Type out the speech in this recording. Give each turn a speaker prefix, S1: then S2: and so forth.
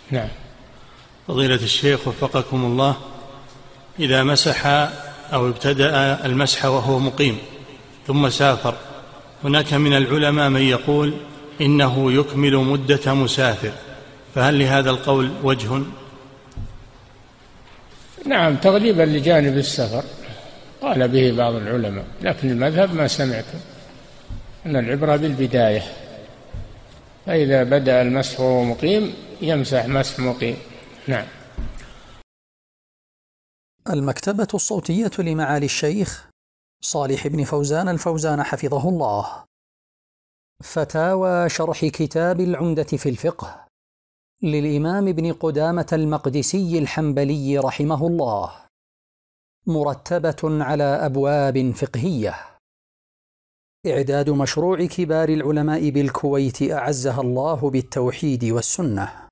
S1: نعم.
S2: فضيلة الشيخ وفقكم الله، إذا مسح أو ابتدأ المسح وهو مقيم ثم سافر، هناك من العلماء من يقول إنه يكمل مدة مسافر، فهل لهذا القول وجه؟
S1: نعم، تغليبا لجانب السفر قال به بعض العلماء، لكن المذهب ما سمعت أن العبرة بالبداية، فإذا بدأ المسح وهو مقيم يمسح مسح مقيم. نعم.
S3: المكتبة الصوتية لمعالي الشيخ صالح بن فوزان الفوزان حفظه الله. فتاوى شرح كتاب العمدة في الفقه للإمام ابن قدامة المقدسي الحنبلي رحمه الله، مرتبة على أبواب فقهية. إعداد مشروع كبار العلماء بالكويت أعزها الله بالتوحيد والسنة.